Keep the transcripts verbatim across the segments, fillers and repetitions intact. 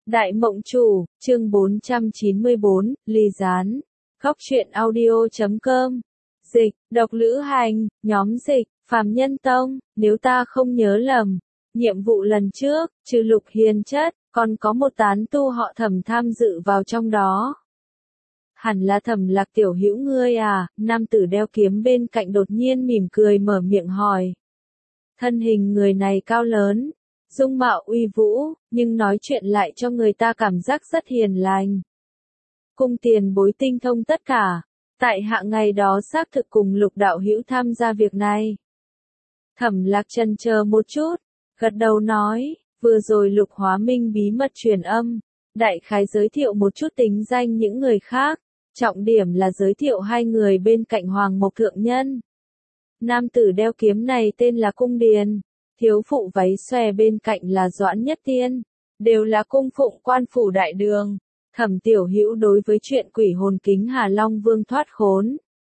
Đại Mộng Chủ, chương bốn trăm chín mươi bốn, Ly Gián. Góc truyện audio chấm com. Dịch, độc lữ hành, nhóm dịch, phàm nhân tông, nếu ta không nhớ lầm. Nhiệm vụ lần trước, trừ Lục Hiền Chất, còn có một tán tu họ Thẩm tham dự vào trong đó. Hẳn là Thẩm Lạc tiểu hữu ngươi à, nam tử đeo kiếm bên cạnh đột nhiên mỉm cười mở miệng hỏi. Thân hình người này cao lớn, dung mạo uy vũ, nhưng nói chuyện lại cho người ta cảm giác rất hiền lành. Cung tiền bối tinh thông tất cả, tại hạ ngày đó xác thực cùng Lục đạo hữu tham gia việc này. Thẩm Lạc chần chờ một chút, gật đầu nói, vừa rồi Lục Hóa Minh bí mật truyền âm, đại khái giới thiệu một chút tính danh những người khác, trọng điểm là giới thiệu hai người bên cạnh Hoàng Mộc Thượng Nhân. Nam tử đeo kiếm này tên là Cung Điền, thiếu phụ váy xòe bên cạnh là Doãn Nhất Tiên, đều là cung phụng quan phủ đại đường. Thẩm tiểu hữu đối với chuyện quỷ hồn kính Hà Long Vương thoát khốn,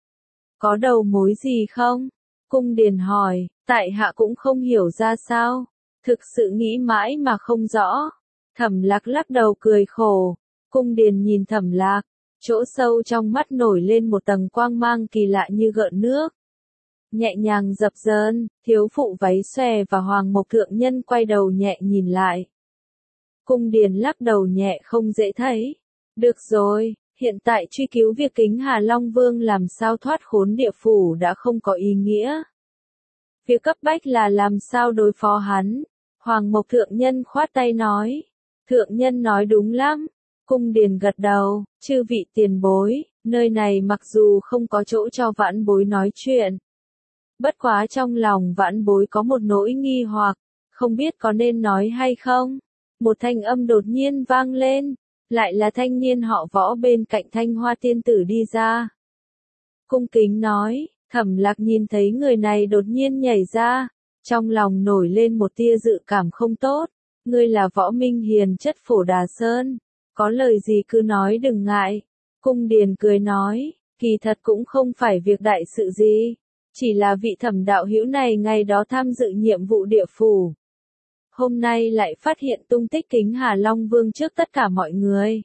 có đầu mối gì không? Cung Điền hỏi, tại hạ cũng không hiểu ra sao, thực sự nghĩ mãi mà không rõ. Thẩm Lạc lắc đầu cười khổ, Cung Điền nhìn Thẩm Lạc, chỗ sâu trong mắt nổi lên một tầng quang mang kỳ lạ như gợn nước. Nhẹ nhàng dập dờn, thiếu phụ váy xòe và Hoàng Mộc Thượng Nhân quay đầu nhẹ nhìn lại. Cung Điền lắc đầu nhẹ không dễ thấy. Được rồi, hiện tại truy cứu việc kính Hà Long Vương làm sao thoát khốn địa phủ đã không có ý nghĩa. Việc cấp bách là làm sao đối phó hắn. Hoàng Mộc Thượng Nhân khoát tay nói. Thượng Nhân nói đúng lắm. Cung Điền gật đầu, chư vị tiền bối, nơi này mặc dù không có chỗ cho vãn bối nói chuyện. Bất quá trong lòng vãn bối có một nỗi nghi hoặc, không biết có nên nói hay không. Một thanh âm đột nhiên vang lên, lại là thanh niên họ Võ bên cạnh Thanh Hoa tiên tử đi ra. Cung kính nói, Thẩm Lạc nhìn thấy người này đột nhiên nhảy ra, trong lòng nổi lên một tia dự cảm không tốt. Ngươi là Võ Minh Hiền Chất Phổ Đà Sơn, có lời gì cứ nói đừng ngại. Cung Điền cười nói, kỳ thật cũng không phải việc đại sự gì. Chỉ là vị Thẩm đạo hữu này ngày đó tham dự nhiệm vụ địa phủ. Hôm nay lại phát hiện tung tích kính Hà Long Vương trước tất cả mọi người.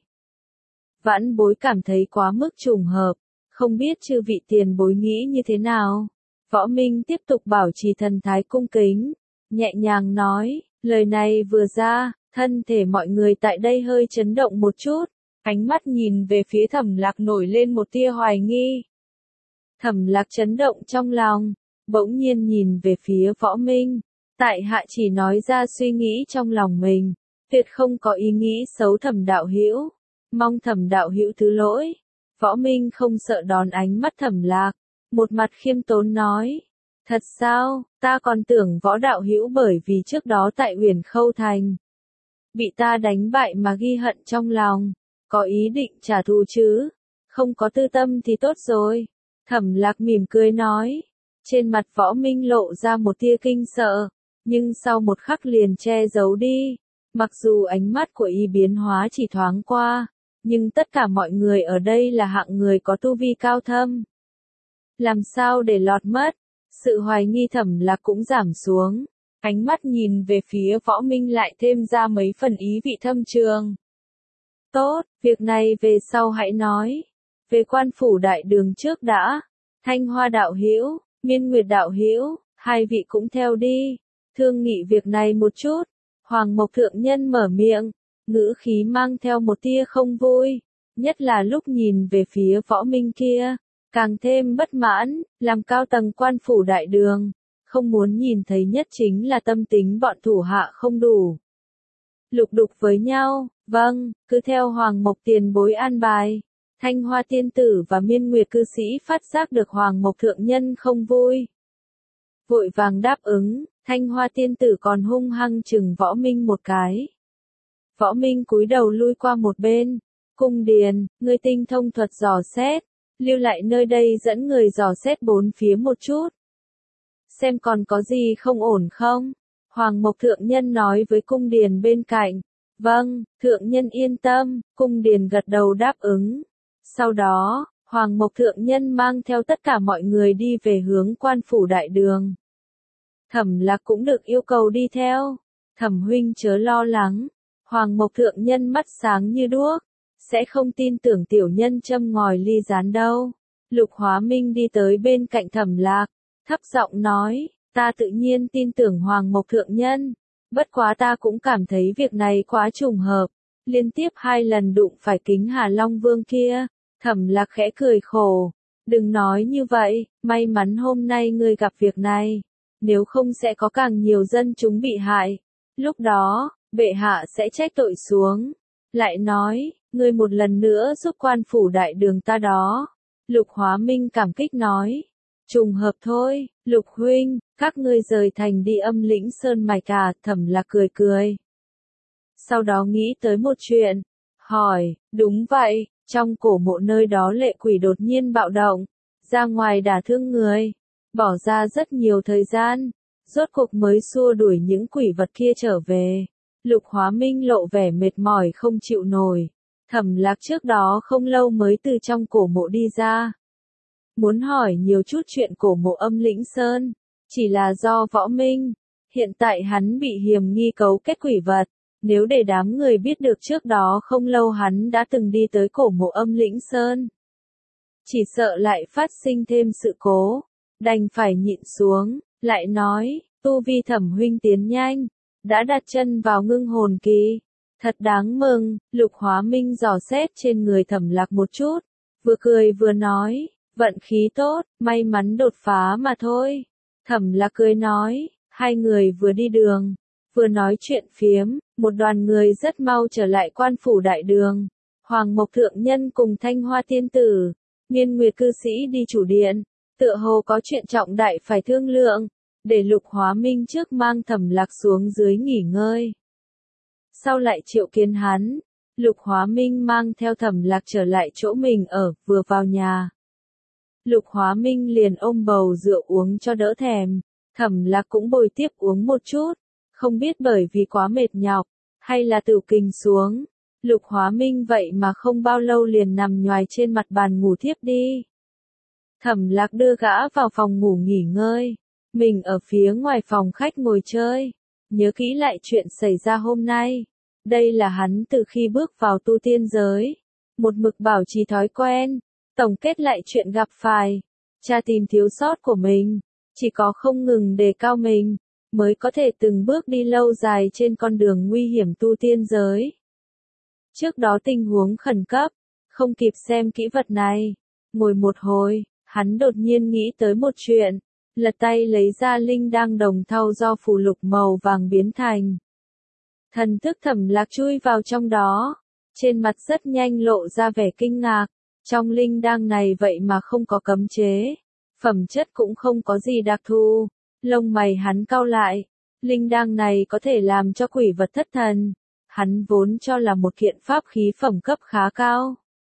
Vãn bối cảm thấy quá mức trùng hợp, không biết chư vị tiền bối nghĩ như thế nào. Võ Minh tiếp tục bảo trì thần thái cung kính, nhẹ nhàng nói, lời này vừa ra, thân thể mọi người tại đây hơi chấn động một chút, ánh mắt nhìn về phía Thẩm Lạc nổi lên một tia hoài nghi. Thẩm Lạc chấn động trong lòng, bỗng nhiên nhìn về phía Võ Minh, tại hạ chỉ nói ra suy nghĩ trong lòng mình, tuyệt không có ý nghĩ xấu Thẩm đạo hữu, mong Thẩm đạo hữu thứ lỗi. Võ Minh không sợ đón ánh mắt Thẩm Lạc, một mặt khiêm tốn nói, thật sao, ta còn tưởng Võ đạo hữu bởi vì trước đó tại Uyển Khâu Thành bị ta đánh bại mà ghi hận trong lòng, có ý định trả thù chứ, không có tư tâm thì tốt rồi. Thẩm Lạc mỉm cười nói, trên mặt Võ Minh lộ ra một tia kinh sợ, nhưng sau một khắc liền che giấu đi, mặc dù ánh mắt của y biến hóa chỉ thoáng qua, nhưng tất cả mọi người ở đây là hạng người có tu vi cao thâm. Làm sao để lọt mất, sự hoài nghi Thẩm Lạc cũng giảm xuống, ánh mắt nhìn về phía Võ Minh lại thêm ra mấy phần ý vị thâm trường. Tốt, việc này về sau hãy nói. Về quan phủ đại đường trước đã, Thanh Hoa đạo hữu, Miên Nguyệt đạo hữu, hai vị cũng theo đi, thương nghị việc này một chút. Hoàng Mộc Thượng Nhân mở miệng, ngữ khí mang theo một tia không vui, nhất là lúc nhìn về phía Võ Minh kia, càng thêm bất mãn, làm cao tầng quan phủ đại đường, không muốn nhìn thấy nhất chính là tâm tính bọn thủ hạ không đủ. Lục đục với nhau, vâng, cứ theo Hoàng Mộc tiền bối an bài. Thanh Hoa tiên tử và Miên Nguyệt cư sĩ phát giác được Hoàng Mộc Thượng Nhân không vui. Vội vàng đáp ứng, Thanh Hoa tiên tử còn hung hăng chừng Võ Minh một cái. Võ Minh cúi đầu lui qua một bên. Cung Điền, ngươi tinh thông thuật dò xét, lưu lại nơi đây dẫn người dò xét bốn phía một chút. Xem còn có gì không ổn không? Hoàng Mộc Thượng Nhân nói với Cung Điền bên cạnh. Vâng, Thượng Nhân yên tâm, Cung Điền gật đầu đáp ứng. Sau đó, Hoàng Mộc Thượng Nhân mang theo tất cả mọi người đi về hướng quan phủ đại đường. Thẩm Lạc cũng được yêu cầu đi theo. Thẩm huynh chớ lo lắng. Hoàng Mộc Thượng Nhân mắt sáng như đuốc, sẽ không tin tưởng tiểu nhân châm ngòi ly gián đâu. Lục Hóa Minh đi tới bên cạnh Thẩm Lạc, thấp giọng nói, ta tự nhiên tin tưởng Hoàng Mộc Thượng Nhân, bất quá ta cũng cảm thấy việc này quá trùng hợp, liên tiếp hai lần đụng phải Kính Hà Long Vương kia. Thẩm Lạc khẽ cười khổ, đừng nói như vậy, may mắn hôm nay ngươi gặp việc này, nếu không sẽ có càng nhiều dân chúng bị hại, lúc đó, bệ hạ sẽ trách tội xuống. Lại nói, ngươi một lần nữa giúp quan phủ đại đường ta đó. Lục Hóa Minh cảm kích nói, trùng hợp thôi, Lục huynh, các ngươi rời thành đi Âm Lĩnh Sơn mài cả. Thẩm Lạc cười cười. Sau đó nghĩ tới một chuyện, hỏi, đúng vậy, trong cổ mộ nơi đó lệ quỷ đột nhiên bạo động, ra ngoài đả thương người, bỏ ra rất nhiều thời gian, rốt cuộc mới xua đuổi những quỷ vật kia trở về. Lục Hóa Minh lộ vẻ mệt mỏi không chịu nổi. Thẩm Lạc trước đó không lâu mới từ trong cổ mộ đi ra. Muốn hỏi nhiều chút chuyện cổ mộ Âm Lĩnh Sơn, chỉ là do Võ Minh, hiện tại hắn bị hiềm nghi cấu kết quỷ vật. Nếu để đám người biết được trước đó không lâu hắn đã từng đi tới cổ mộ Âm Lĩnh Sơn, chỉ sợ lại phát sinh thêm sự cố, đành phải nhịn xuống, lại nói, tu vi Thẩm huynh tiến nhanh, đã đặt chân vào ngưng hồn kỳ, thật đáng mừng. Lục Hóa Minh dò xét trên người Thẩm Lạc một chút, vừa cười vừa nói, vận khí tốt, may mắn đột phá mà thôi. Thẩm Lạc cười nói, hai người vừa đi đường, vừa nói chuyện phiếm, một đoàn người rất mau trở lại quan phủ đại đường. Hoàng Mộc Thượng Nhân cùng Thanh Hoa Tiên Tử, Miên Nguyệt cư sĩ đi chủ điện, tựa hồ có chuyện trọng đại phải thương lượng, để Lục Hóa Minh trước mang Thẩm Lạc xuống dưới nghỉ ngơi. Sau lại triệu kiến hắn, Lục Hóa Minh mang theo Thẩm Lạc trở lại chỗ mình ở, vừa vào nhà. Lục Hóa Minh liền ôm bầu rượu uống cho đỡ thèm, Thẩm Lạc cũng bồi tiếp uống một chút, không biết bởi vì quá mệt nhọc, hay là tửu kình xuống. Lục Hóa Minh vậy mà không bao lâu liền nằm nhoài trên mặt bàn ngủ thiếp đi. Thẩm Lạc đưa gã vào phòng ngủ nghỉ ngơi, mình ở phía ngoài phòng khách ngồi chơi, nhớ kỹ lại chuyện xảy ra hôm nay. Đây là hắn từ khi bước vào tu tiên giới, một mực bảo trì thói quen, tổng kết lại chuyện gặp phải, tra tìm thiếu sót của mình, chỉ có không ngừng đề cao mình, mới có thể từng bước đi lâu dài trên con đường nguy hiểm tu tiên giới. Trước đó tình huống khẩn cấp, không kịp xem kỹ vật này, ngồi một hồi, hắn đột nhiên nghĩ tới một chuyện, lật tay lấy ra linh đăng đồng thau do phù lục màu vàng biến thành. Thần thức Thẩm Lạc chui vào trong đó, trên mặt rất nhanh lộ ra vẻ kinh ngạc, trong linh đăng này vậy mà không có cấm chế, phẩm chất cũng không có gì đặc thù, lông mày hắn cau lại, linh đăng này có thể làm cho quỷ vật thất thần, hắn vốn cho là một kiện pháp khí phẩm cấp khá cao.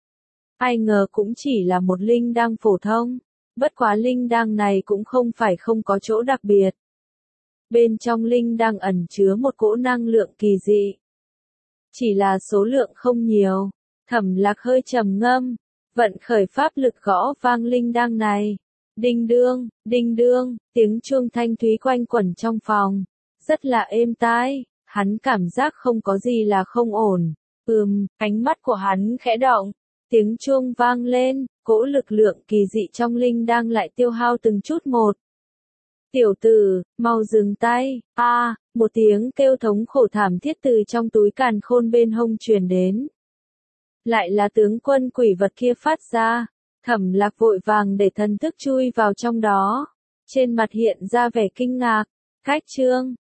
Ai ngờ cũng chỉ là một linh đăng phổ thông, bất quá linh đăng này cũng không phải không có chỗ đặc biệt. Bên trong linh đăng ẩn chứa một cỗ năng lượng kỳ dị. Chỉ là số lượng không nhiều, Thẩm Lạc hơi trầm ngâm, vận khởi pháp lực gõ vang linh đăng này. Đinh đương, đinh đương, tiếng chuông thanh thúy quanh quẩn trong phòng, rất là êm tai, hắn cảm giác không có gì là không ổn. Ừm, ánh mắt của hắn khẽ động, tiếng chuông vang lên, cỗ lực lượng kỳ dị trong linh đăng lại tiêu hao từng chút một. Tiểu tử, mau dừng tay, a, à, một tiếng kêu thống khổ thảm thiết từ trong túi càn khôn bên hông truyền đến. Lại là tướng quân quỷ vật kia phát ra, Thẩm Lạc vội vàng để thần thức chui vào trong đó, trên mặt hiện ra vẻ kinh ngạc, cách chương,